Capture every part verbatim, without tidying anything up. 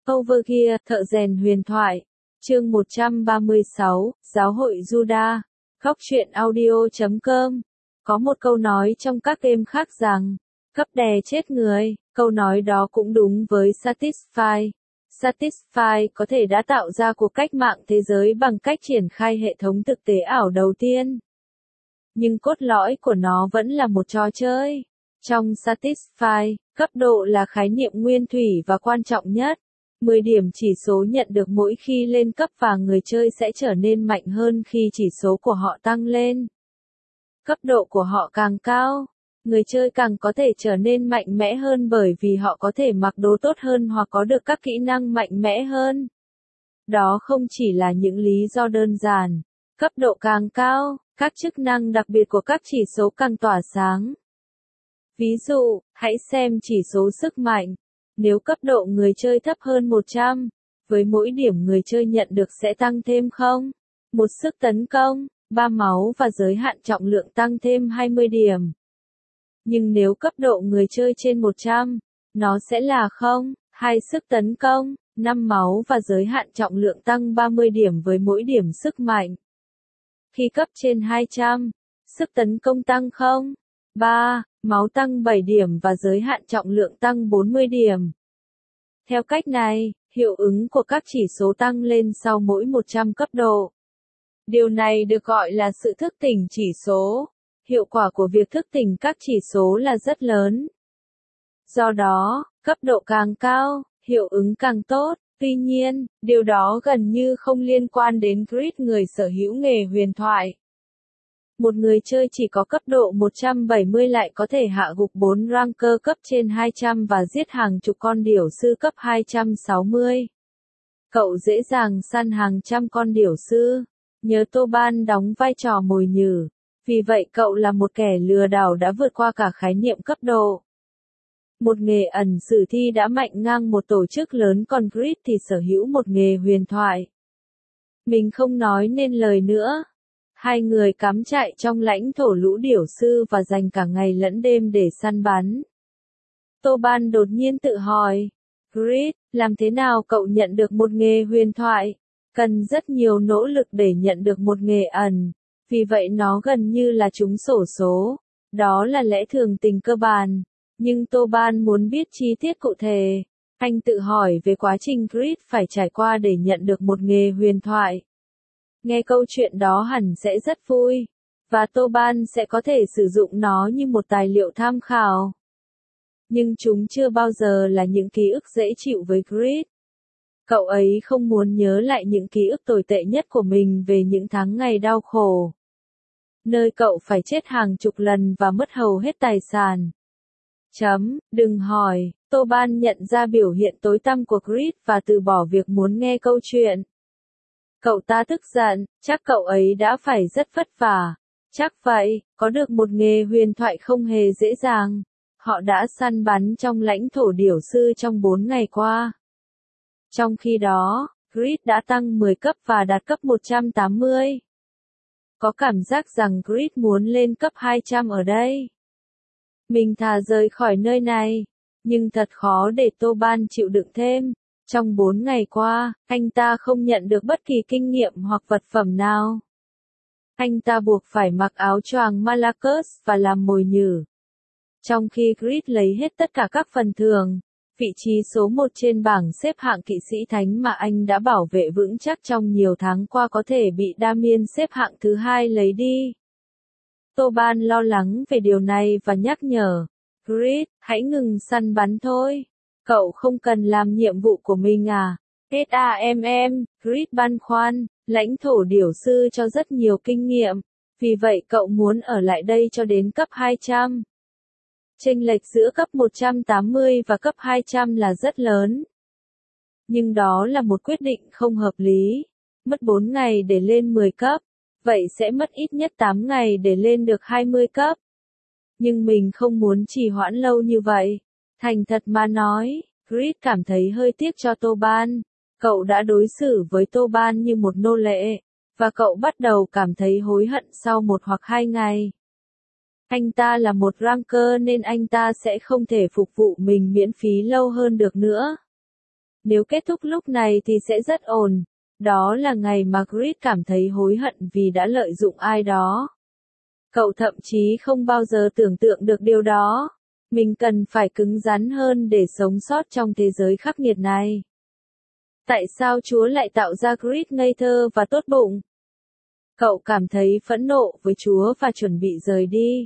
Overgear, thợ rèn huyền thoại. Chương một trăm ba mươi sáu, Giáo hội Juda. Góc truyện audio chấm com. Có một câu nói trong các game khác rằng, cấp đè chết người, câu nói đó cũng đúng với Satisfy. Satisfy có thể đã tạo ra cuộc cách mạng thế giới bằng cách triển khai hệ thống thực tế ảo đầu tiên. Nhưng cốt lõi của nó vẫn là một trò chơi. Trong Satisfy, cấp độ là khái niệm nguyên thủy và quan trọng nhất. mười điểm chỉ số nhận được mỗi khi lên cấp và người chơi sẽ trở nên mạnh hơn khi chỉ số của họ tăng lên. Cấp độ của họ càng cao, người chơi càng có thể trở nên mạnh mẽ hơn bởi vì họ có thể mặc đồ tốt hơn hoặc có được các kỹ năng mạnh mẽ hơn. Đó không chỉ là những lý do đơn giản. Cấp độ càng cao, các chức năng đặc biệt của các chỉ số càng tỏa sáng. Ví dụ, hãy xem chỉ số sức mạnh. Nếu cấp độ người chơi thấp hơn một trăm, với mỗi điểm người chơi nhận được sẽ tăng thêm không, một sức tấn công, ba máu và giới hạn trọng lượng tăng thêm hai mươi điểm. Nhưng nếu cấp độ người chơi trên một trăm, nó sẽ là không, hai sức tấn công, năm máu và giới hạn trọng lượng tăng ba mươi điểm với mỗi điểm sức mạnh. Khi cấp trên hai trăm, sức tấn công tăng không, ba, máu tăng bảy điểm và giới hạn trọng lượng tăng bốn mươi điểm. Theo cách này, hiệu ứng của các chỉ số tăng lên sau mỗi một trăm cấp độ. Điều này được gọi là sự thức tỉnh chỉ số. Hiệu quả của việc thức tỉnh các chỉ số là rất lớn. Do đó, cấp độ càng cao, hiệu ứng càng tốt. Tuy nhiên, điều đó gần như không liên quan đến grid người sở hữu nghề huyền thoại. Một người chơi chỉ có cấp độ một trăm bảy mươi lại có thể hạ gục bốn ranker cấp trên hai trăm và giết hàng chục con điểu sư cấp hai trăm sáu mươi. Cậu dễ dàng săn hàng trăm con điểu sư. Nhớ Toban đóng vai trò mồi nhử. Vì vậy cậu là một kẻ lừa đảo đã vượt qua cả khái niệm cấp độ. Một nghề ẩn sử thi đã mạnh ngang một tổ chức lớn, còn Grid thì sở hữu một nghề huyền thoại. Mình không nói nên lời nữa. Hai người cắm trại trong lãnh thổ lũ điểu sư và dành cả ngày lẫn đêm để săn bắn. Toban đột nhiên tự hỏi, Grid, làm thế nào cậu nhận được một nghề huyền thoại? Cần rất nhiều nỗ lực để nhận được một nghề ẩn, vì vậy nó gần như là trúng xổ số. Đó là lẽ thường tình cơ bản. Nhưng Toban muốn biết chi tiết cụ thể. Anh tự hỏi về quá trình Grid phải trải qua để nhận được một nghề huyền thoại. Nghe câu chuyện đó hẳn sẽ rất vui, và Toban sẽ có thể sử dụng nó như một tài liệu tham khảo. Nhưng chúng chưa bao giờ là những ký ức dễ chịu với Grid. Cậu ấy không muốn nhớ lại những ký ức tồi tệ nhất của mình về những tháng ngày đau khổ, nơi cậu phải chết hàng chục lần và mất hầu hết tài sản. Chấm, đừng hỏi, Toban nhận ra biểu hiện tối tăm của Grid và từ bỏ việc muốn nghe câu chuyện. Cậu ta tức giận, chắc cậu ấy đã phải rất vất vả. Chắc vậy, có được một nghề huyền thoại không hề dễ dàng. Họ đã săn bắn trong lãnh thổ điểu sư trong bốn ngày qua. Trong khi đó, Grid đã tăng mười cấp và đạt cấp một trăm tám mươi. Có cảm giác rằng Grid muốn lên cấp hai trăm ở đây. Mình thà rời khỏi nơi này, nhưng thật khó để Toban chịu đựng thêm. Trong bốn ngày qua, anh ta không nhận được bất kỳ kinh nghiệm hoặc vật phẩm nào. Anh ta buộc phải mặc áo choàng Malakos và làm mồi nhử. Trong khi Grid lấy hết tất cả các phần thưởng, vị trí số một trên bảng xếp hạng kỵ sĩ thánh mà anh đã bảo vệ vững chắc trong nhiều tháng qua có thể bị Damien xếp hạng thứ hai lấy đi. Toban lo lắng về điều này và nhắc nhở, Grid, hãy ngừng săn bắn thôi. Cậu không cần làm nhiệm vụ của mình à? SAMM, Grid băn khoăn, lãnh thổ điểu sư cho rất nhiều kinh nghiệm, vì vậy cậu muốn ở lại đây cho đến cấp hai trăm. Chênh lệch giữa cấp một trăm tám mươi và cấp hai trăm là rất lớn. Nhưng đó là một quyết định không hợp lý. Mất bốn ngày để lên mười cấp, vậy sẽ mất ít nhất tám ngày để lên được hai mươi cấp. Nhưng mình không muốn trì hoãn lâu như vậy. Thành thật mà nói, Grid cảm thấy hơi tiếc cho Toban. Cậu đã đối xử với Toban như một nô lệ, và cậu bắt đầu cảm thấy hối hận sau một hoặc hai ngày. Anh ta là một ranker nên anh ta sẽ không thể phục vụ mình miễn phí lâu hơn được nữa. Nếu kết thúc lúc này thì sẽ rất ổn. Đó là ngày mà Grid cảm thấy hối hận vì đã lợi dụng ai đó. Cậu thậm chí không bao giờ tưởng tượng được điều đó. Mình cần phải cứng rắn hơn để sống sót trong thế giới khắc nghiệt này. Tại sao Chúa lại tạo ra Grid ngây thơ và tốt bụng? Cậu cảm thấy phẫn nộ với Chúa và chuẩn bị rời đi.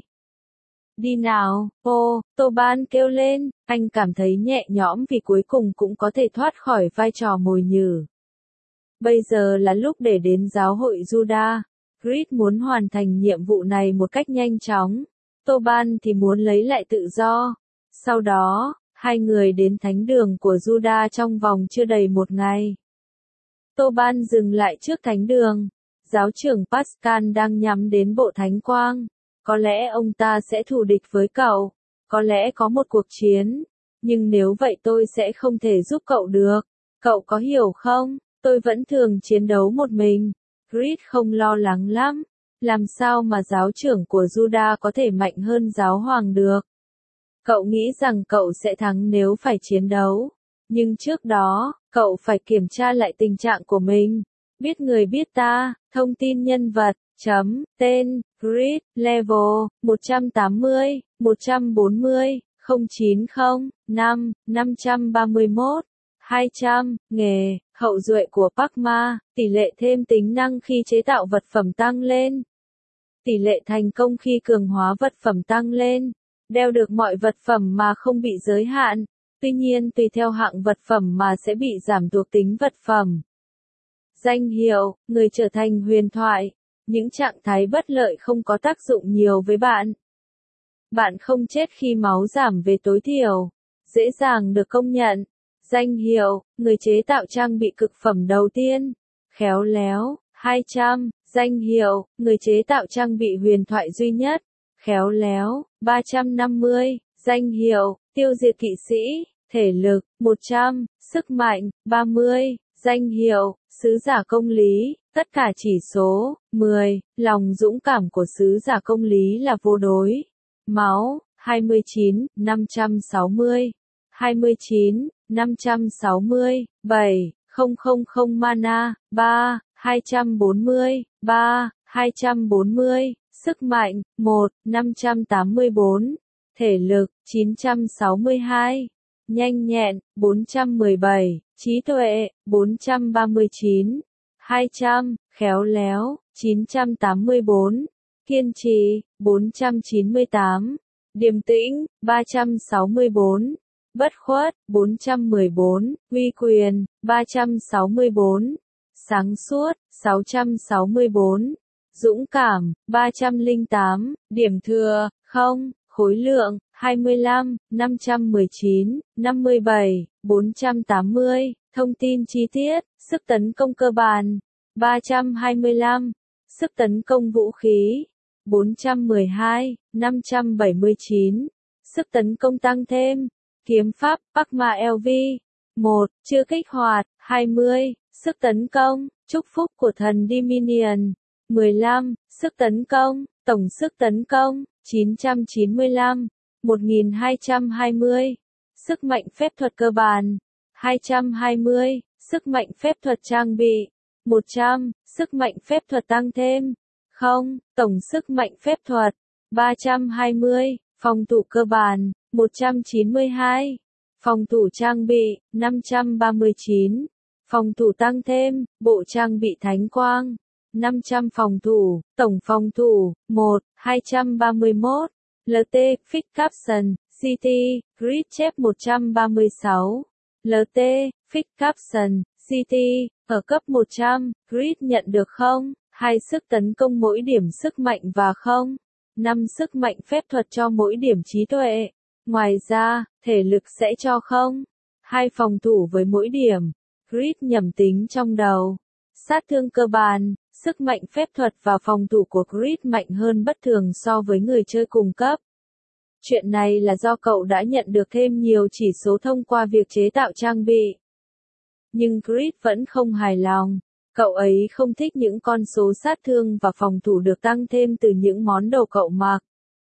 Đi nào, ô, Toban kêu lên, anh cảm thấy nhẹ nhõm vì cuối cùng cũng có thể thoát khỏi vai trò mồi nhử. Bây giờ là lúc để đến giáo hội Juda. Grid muốn hoàn thành nhiệm vụ này một cách nhanh chóng. Toban thì muốn lấy lại tự do. Sau đó, hai người đến thánh đường của Juda trong vòng chưa đầy một ngày. Toban dừng lại trước thánh đường. Giáo trưởng Pascal đang nhắm đến bộ thánh quang. Có lẽ ông ta sẽ thù địch với cậu. Có lẽ có một cuộc chiến. Nhưng nếu vậy tôi sẽ không thể giúp cậu được. Cậu có hiểu không? Tôi vẫn thường chiến đấu một mình. Grid không lo lắng lắm. Làm sao mà giáo trưởng của Juda có thể mạnh hơn giáo hoàng được? Cậu nghĩ rằng cậu sẽ thắng nếu phải chiến đấu. Nhưng trước đó, cậu phải kiểm tra lại tình trạng của mình. Biết người biết ta, thông tin nhân vật, chấm, tên, Grid, level, một trăm tám mươi, một trăm bốn mươi, không chín không, năm, năm trăm ba mươi mốt, hai trăm, nghề, hậu duệ của Parkma, tỷ lệ thêm tính năng khi chế tạo vật phẩm tăng lên. Tỷ lệ thành công khi cường hóa vật phẩm tăng lên. Đeo được mọi vật phẩm mà không bị giới hạn. Tuy nhiên tùy theo hạng vật phẩm mà sẽ bị giảm thuộc tính vật phẩm. Danh hiệu, người trở thành huyền thoại. Những trạng thái bất lợi không có tác dụng nhiều với bạn. Bạn không chết khi máu giảm về tối thiểu. Dễ dàng được công nhận. Danh hiệu, người chế tạo trang bị cực phẩm đầu tiên. Khéo léo, hai trăm. Danh hiệu, người chế tạo trang bị huyền thoại duy nhất. Khéo léo, ba trăm năm mươi. Danh hiệu, tiêu diệt kỵ sĩ. Thể lực, một trăm. Sức mạnh, ba mươi. Danh hiệu, sứ giả công lý. Tất cả chỉ số, mười. Lòng dũng cảm của sứ giả công lý là vô đối. Máu, hai mươi chín, năm trăm sáu mươi. hai mươi chín, năm trăm sáu mươi. bảy. không không không mana, ba. hai trăm bốn mươi. ba. hai trăm bốn mươi. Sức mạnh, một. năm trăm tám mươi tư. Thể lực, chín trăm sáu mươi hai. Nhanh nhẹn, bốn trăm mười bảy. Trí tuệ, bốn trăm ba mươi chín. hai trăm. Khéo léo, chín trăm tám mươi tư. Kiên trì, bốn trăm chín mươi tám. Điềm tĩnh, ba trăm sáu mươi tư. Bất khuất, bốn trăm mười bốn. Uy quyền, ba trăm sáu mươi tư. Sáng suốt, sáu trăm sáu mươi tư. Dũng cảm, ba trăm lẻ tám. Điểm thừa, không. Khối lượng, hai mươi lăm, năm trăm mười chín, năm mươi bảy, bốn trăm tám mươi. Thông tin chi tiết, sức tấn công cơ bản, ba trăm hai mươi lăm. Sức tấn công vũ khí, bốn trăm mười hai, năm trăm bảy mươi chín. Sức tấn công tăng thêm, kiếm pháp, Parkma lờ vê. một. Chưa kích hoạt, hai mươi. Sức tấn công, chúc phúc của thần Dominion. mười lăm. Sức tấn công, tổng sức tấn công, chín trăm chín mươi lăm. một nghìn hai trăm hai mươi. Sức mạnh phép thuật cơ bản, hai trăm hai mươi. Sức mạnh phép thuật trang bị, một trăm. Sức mạnh phép thuật tăng thêm, không. Tổng sức mạnh phép thuật, ba trăm hai mươi. Phòng thủ cơ bản, một trăm chín mươi hai. Phòng thủ trang bị, năm trăm ba mươi chín. Phòng thủ tăng thêm, bộ trang bị thánh quang, năm trăm phòng thủ. Tổng phòng thủ, một. hai trăm ba mươi mốt. lờ tê, Fit Capson, xê tê, Grid chép một trăm ba mươi sáu. lờ tê, Fit Capson, xê tê, ở cấp một trăm, Grid nhận được không? hai sức tấn công mỗi điểm sức mạnh và không. năm sức mạnh phép thuật cho mỗi điểm trí tuệ. Ngoài ra, thể lực sẽ cho không. hai phòng thủ với mỗi điểm. Grid nhẩm tính trong đầu. Sát thương cơ bản, sức mạnh phép thuật và phòng thủ của Grid mạnh hơn bất thường so với người chơi cùng cấp. Chuyện này là do cậu đã nhận được thêm nhiều chỉ số thông qua việc chế tạo trang bị. Nhưng Grid vẫn không hài lòng. Cậu ấy không thích những con số sát thương và phòng thủ được tăng thêm từ những món đồ cậu mặc.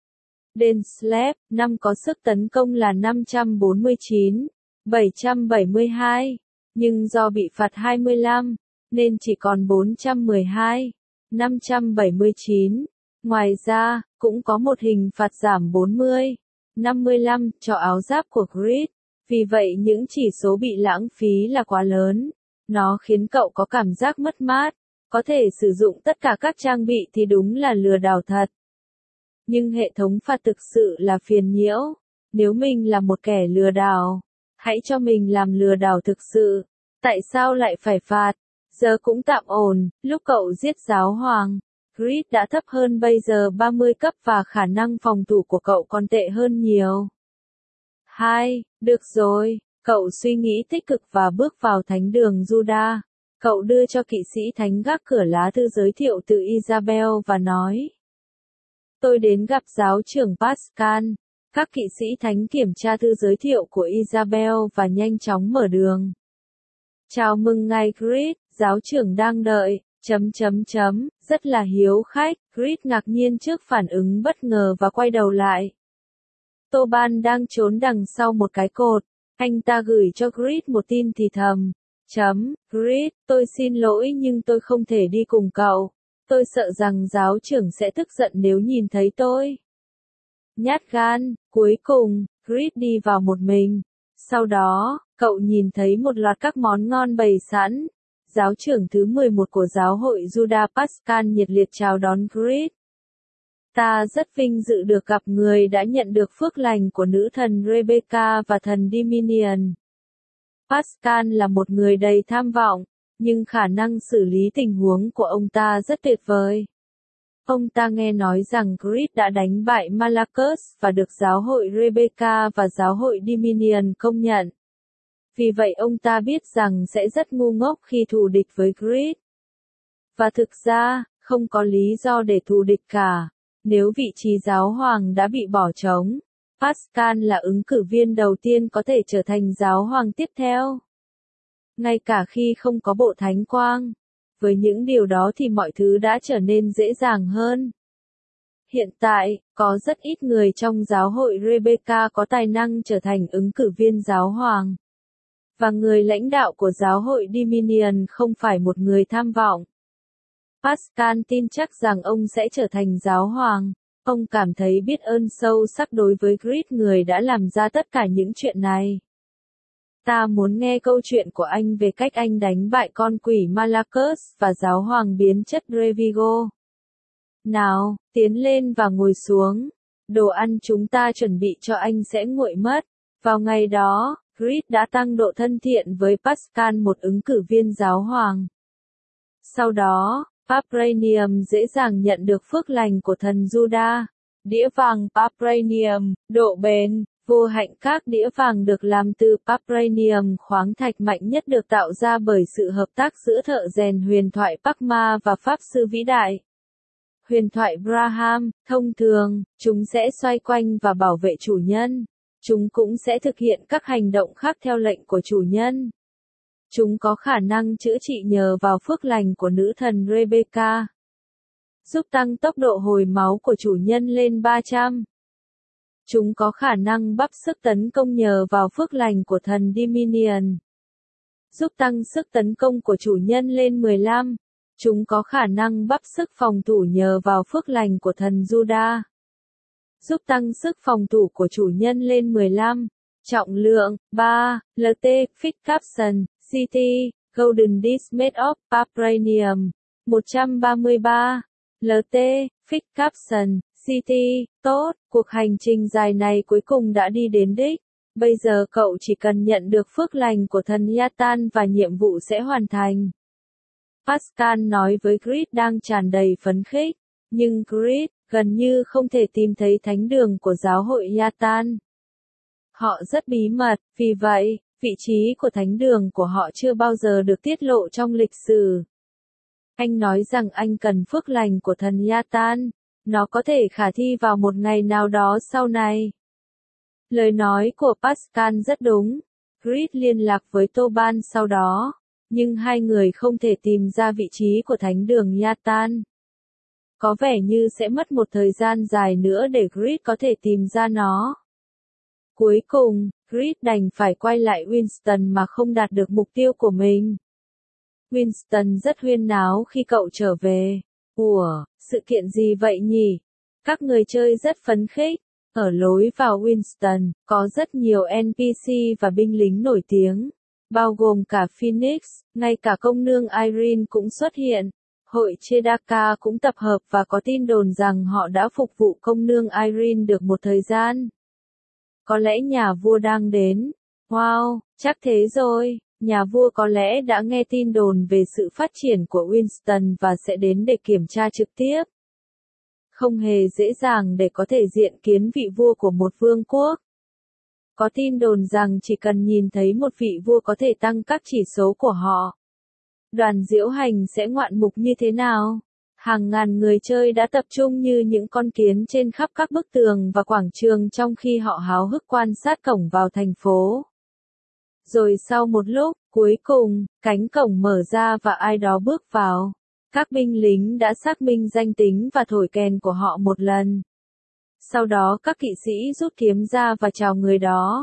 Denslap, năm có sức tấn công là năm trăm bốn mươi chín, bảy trăm bảy mươi hai. nhưng do bị phạt hai mươi lăm, nên chỉ còn bốn trăm mười hai, năm trăm bảy mươi chín. Ngoài ra, cũng có một hình phạt giảm bốn mươi, năm mươi lăm cho áo giáp của Creed. Vì vậy những chỉ số bị lãng phí là quá lớn. Nó khiến cậu có cảm giác mất mát. Có thể sử dụng tất cả các trang bị thì đúng là lừa đảo thật. Nhưng hệ thống phạt thực sự là phiền nhiễu. Nếu mình là một kẻ lừa đảo, hãy cho mình làm lừa đảo thực sự. Tại sao lại phải phạt? Giờ cũng tạm ổn, lúc cậu giết giáo hoàng, Creed đã thấp hơn bây giờ ba mươi cấp và khả năng phòng thủ của cậu còn tệ hơn nhiều. hai. Được rồi, cậu suy nghĩ tích cực và bước vào thánh đường Juda. Cậu đưa cho kỵ sĩ thánh gác cửa lá thư giới thiệu từ Isabel và nói: Tôi đến gặp giáo trưởng Pascal. Các kỵ sĩ thánh kiểm tra thư giới thiệu của Isabel và nhanh chóng mở đường. Chào mừng ngài Creed, giáo trưởng đang đợi, chấm chấm chấm, rất là hiếu khách. Creed ngạc nhiên trước phản ứng bất ngờ và quay đầu lại. Toban đang trốn đằng sau một cái cột. Anh ta gửi cho Creed một tin thì thầm. Chấm, Creed, tôi xin lỗi nhưng tôi không thể đi cùng cậu. Tôi sợ rằng giáo trưởng sẽ tức giận nếu nhìn thấy tôi. Nhát gan, cuối cùng, Creed đi vào một mình. Sau đó, cậu nhìn thấy một loạt các món ngon bày sẵn. Giáo trưởng thứ mười một của giáo hội Juda Pascal nhiệt liệt chào đón Creed. Ta rất vinh dự được gặp người đã nhận được phước lành của nữ thần Rebecca và thần Dominion. Pascal là một người đầy tham vọng, nhưng khả năng xử lý tình huống của ông ta rất tuyệt vời. Ông ta nghe nói rằng Creed đã đánh bại Malachus và được giáo hội Rebecca và giáo hội Dominion công nhận. Vì vậy ông ta biết rằng sẽ rất ngu ngốc khi thù địch với Creed. Và thực ra, không có lý do để thù địch cả. Nếu vị trí giáo hoàng đã bị bỏ trống, Pascal là ứng cử viên đầu tiên có thể trở thành giáo hoàng tiếp theo. Ngay cả khi không có bộ thánh quang. Với những điều đó thì mọi thứ đã trở nên dễ dàng hơn. Hiện tại, có rất ít người trong giáo hội Rebecca có tài năng trở thành ứng cử viên giáo hoàng. Và người lãnh đạo của giáo hội Dominion không phải một người tham vọng. Pascal tin chắc rằng ông sẽ trở thành giáo hoàng. Ông cảm thấy biết ơn sâu sắc đối với Creed người đã làm ra tất cả những chuyện này. Ta muốn nghe câu chuyện của anh về cách anh đánh bại con quỷ Malachus và giáo hoàng biến chất Revigo. Nào, tiến lên và ngồi xuống. Đồ ăn chúng ta chuẩn bị cho anh sẽ nguội mất. Vào ngày đó, Creed đã tăng độ thân thiện với Pascal một ứng cử viên giáo hoàng. Sau đó, Papranium dễ dàng nhận được phước lành của thần Juda. Đĩa vàng Papranium, độ bền, vô hạnh các đĩa vàng được làm từ Papranium khoáng thạch mạnh nhất được tạo ra bởi sự hợp tác giữa thợ rèn huyền thoại Pakma và pháp sư vĩ đại. Huyền thoại Braham, thông thường, chúng sẽ xoay quanh và bảo vệ chủ nhân. Chúng cũng sẽ thực hiện các hành động khác theo lệnh của chủ nhân. Chúng có khả năng chữa trị nhờ vào phước lành của nữ thần Rebecca. Giúp tăng tốc độ hồi máu của chủ nhân lên ba trăm. Chúng có khả năng bắp sức tấn công nhờ vào phước lành của thần Dominion. Giúp tăng sức tấn công của chủ nhân lên mười lăm. Chúng có khả năng bắp sức phòng thủ nhờ vào phước lành của thần Juda. Giúp tăng sức phòng thủ của chủ nhân lên mười lăm. Trọng lượng, ba, lờ tê, Fit Capson, xê tê, Golden Disc Made of Papranium, một trăm ba mươi ba. lờ tê, Fit Capson, xê tê, tốt, cuộc hành trình dài này cuối cùng đã đi đến đích. Bây giờ cậu chỉ cần nhận được phước lành của thần Yatan và nhiệm vụ sẽ hoàn thành. Pascal nói với Creed đang tràn đầy phấn khích, nhưng Creed gần như không thể tìm thấy thánh đường của giáo hội Yatan. Họ rất bí mật, vì vậy, vị trí của thánh đường của họ chưa bao giờ được tiết lộ trong lịch sử. Anh nói rằng anh cần phước lành của thần Yatan, nó có thể khả thi vào một ngày nào đó sau này. Lời nói của Pascal rất đúng. Creed liên lạc với Toban sau đó, nhưng hai người không thể tìm ra vị trí của thánh đường Yatan. Có vẻ như sẽ mất một thời gian dài nữa để Creed có thể tìm ra nó. Cuối cùng, Grid đành phải quay lại Winston mà không đạt được mục tiêu của mình. Winston rất huyên náo khi cậu trở về. Ủa, sự kiện gì vậy nhỉ? Các người chơi rất phấn khích. Ở lối vào Winston, có rất nhiều en pê xê và binh lính nổi tiếng, bao gồm cả Phoenix, ngay cả công nương Irene cũng xuất hiện. Hội Chedaka cũng tập hợp và có tin đồn rằng họ đã phục vụ công nương Irene được một thời gian. Có lẽ nhà vua đang đến. Wow, chắc thế rồi. Nhà vua có lẽ đã nghe tin đồn về sự phát triển của Winston và sẽ đến để kiểm tra trực tiếp. Không hề dễ dàng để có thể diện kiến vị vua của một vương quốc. Có tin đồn rằng chỉ cần nhìn thấy một vị vua có thể tăng các chỉ số của họ. Đoàn diễu hành sẽ ngoạn mục như thế nào? Hàng ngàn người chơi đã tập trung như những con kiến trên khắp các bức tường và quảng trường trong khi họ háo hức quan sát cổng vào thành phố. Rồi sau một lúc, cuối cùng, cánh cổng mở ra và ai đó bước vào. Các binh lính đã xác minh danh tính và thổi kèn của họ một lần. Sau đó các kỵ sĩ rút kiếm ra và chào người đó.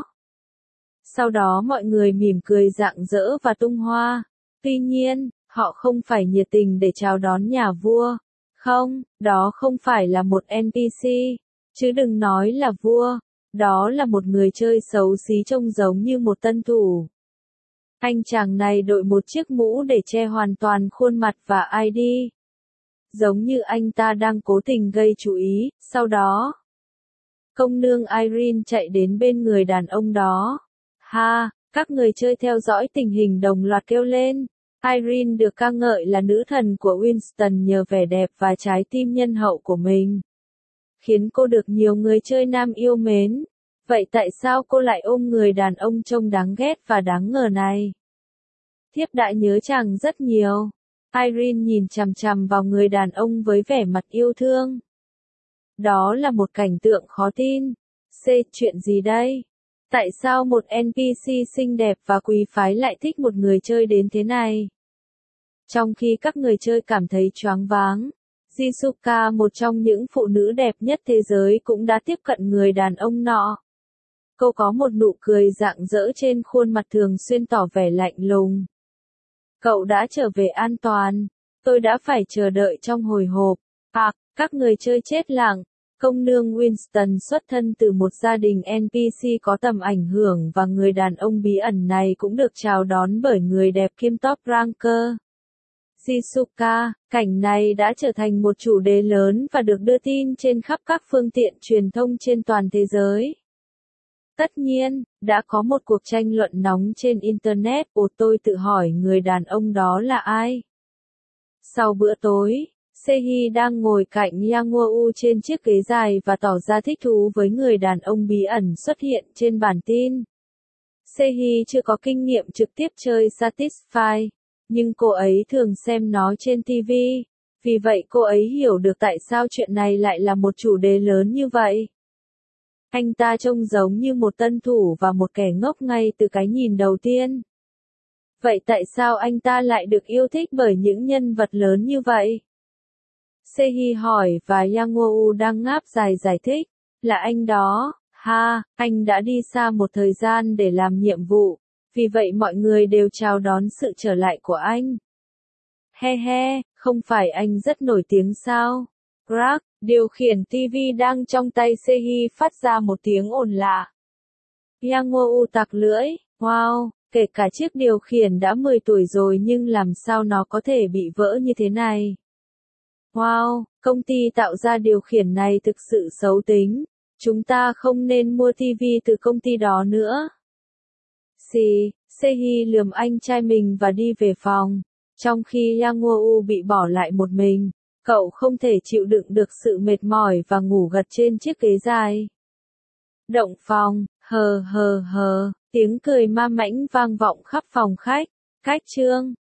Sau đó mọi người mỉm cười rạng rỡ và tung hoa. Tuy nhiên, họ không phải nhiệt tình để chào đón nhà vua. Không, đó không phải là một en pê xê, chứ đừng nói là vua. Đó là một người chơi xấu xí trông giống như một tân thủ. Anh chàng này đội một chiếc mũ để che hoàn toàn khuôn mặt và i đê. Giống như anh ta đang cố tình gây chú ý. Sau đó, công nương Irene chạy đến bên người đàn ông đó. Ha, các người chơi theo dõi tình hình đồng loạt kêu lên. Irene được ca ngợi là nữ thần của Winston nhờ vẻ đẹp và trái tim nhân hậu của mình, khiến cô được nhiều người chơi nam yêu mến. Vậy tại sao cô lại ôm người đàn ông trông đáng ghét và đáng ngờ này? Thiếp đã nhớ chàng rất nhiều. Irene nhìn chằm chằm vào người đàn ông với vẻ mặt yêu thương. Đó là một cảnh tượng khó tin. C. Chuyện gì đây? Tại sao một en pê xê xinh đẹp và quý phái lại thích một người chơi đến thế này? Trong khi các người chơi cảm thấy choáng váng, Jisuka, một trong những phụ nữ đẹp nhất thế giới, cũng đã tiếp cận người đàn ông nọ. Cô có một nụ cười rạng rỡ trên khuôn mặt thường xuyên tỏ vẻ lạnh lùng. Cậu đã trở về an toàn. Tôi đã phải chờ đợi trong hồi hộp. À, các người chơi chết lặng. Công nương Winston xuất thân từ một gia đình en pê xê có tầm ảnh hưởng và người đàn ông bí ẩn này cũng được chào đón bởi người đẹp Kim Top Ranker. Jisuka, cảnh này đã trở thành một chủ đề lớn và được đưa tin trên khắp các phương tiện truyền thông trên toàn thế giới. Tất nhiên, đã có một cuộc tranh luận nóng trên Internet. Ồ, tôi tự hỏi người đàn ông đó là ai? Sau bữa tối, Sehi đang ngồi cạnh Yang Woo trên chiếc ghế dài và tỏ ra thích thú với người đàn ông bí ẩn xuất hiện trên bản tin. Sehi chưa có kinh nghiệm trực tiếp chơi Satisfy, nhưng cô ấy thường xem nó trên ti vi, vì vậy cô ấy hiểu được tại sao chuyện này lại là một chủ đề lớn như vậy. Anh ta trông giống như một tân thủ và một kẻ ngốc ngay từ cái nhìn đầu tiên. Vậy tại sao anh ta lại được yêu thích bởi những nhân vật lớn như vậy? Sehi hỏi và Yang Woo đang ngáp dài giải thích. Là anh đó, ha, anh đã đi xa một thời gian để làm nhiệm vụ, vì vậy mọi người đều chào đón sự trở lại của anh. He he, không phải anh rất nổi tiếng sao? Crack, điều khiển ti vi đang trong tay Sehi phát ra một tiếng ồn lạ. Yang Woo tặc lưỡi, wow, kể cả chiếc điều khiển đã mười tuổi rồi nhưng làm sao nó có thể bị vỡ như thế này? Wow, công ty tạo ra điều khiển này thực sự xấu tính. Chúng ta không nên mua ti vi từ công ty đó nữa. Xì, Sehi lườm anh trai mình và đi về phòng. Trong khi Yang Woo bị bỏ lại một mình, cậu không thể chịu đựng được sự mệt mỏi và ngủ gật trên chiếc ghế dài. Động phòng, hờ hờ hờ, tiếng cười ma mãnh vang vọng khắp phòng khách. Cách chương